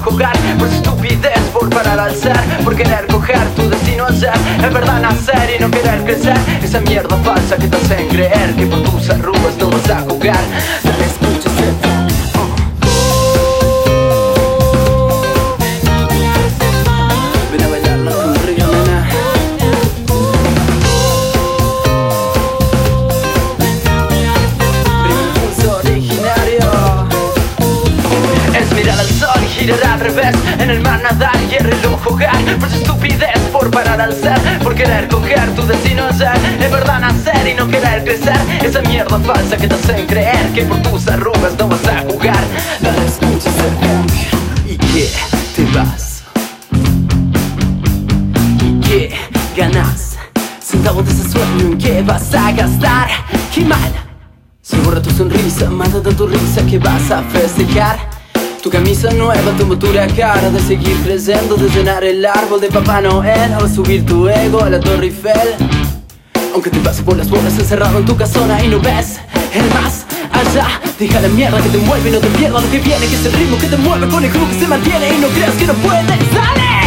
jugar por su estupidez, por parar al ser, por querer coger tu destino al ser. Es verdad nacer y no querer crecer, esa mierda falsa que te hacen creer que por tus arrugas no vas a jugar. Dale, escucha ese funk. Ven a bailarla conmigo, nena. Impulso originario es mirar al sol y girar al revés, en el mar nadar y el reloj jugar por su estupidez, por parar al ser, por querer coger tu destino al ser. Es verdad nacer y no querer crecer, esa mierda falsa que te hacen creer que por tus arrugas no vas a jugar. Dale, escucha ese funk. ¿Y qué? Te vas. ¿Y qué? Ganas. Centavos de ese sueño, ¿en qué vas a gastar? ¡Qué mal! Se borra tu sonrisa, mándate tu risa que vas a festejar. Tu camisa nueva, tu motura cara de seguir creciendo, de llenar el árbol de Papá Noel, o subir tu ego a la Torre Eiffel. Aunque te pases por las bolas encerrado en tu casona y no ves el más allá. Deja la mierda que te mueve y no te pierdas lo que viene, que es el ritmo que te mueve con el club que se mantiene y no creas que no puedes. ¡Dale!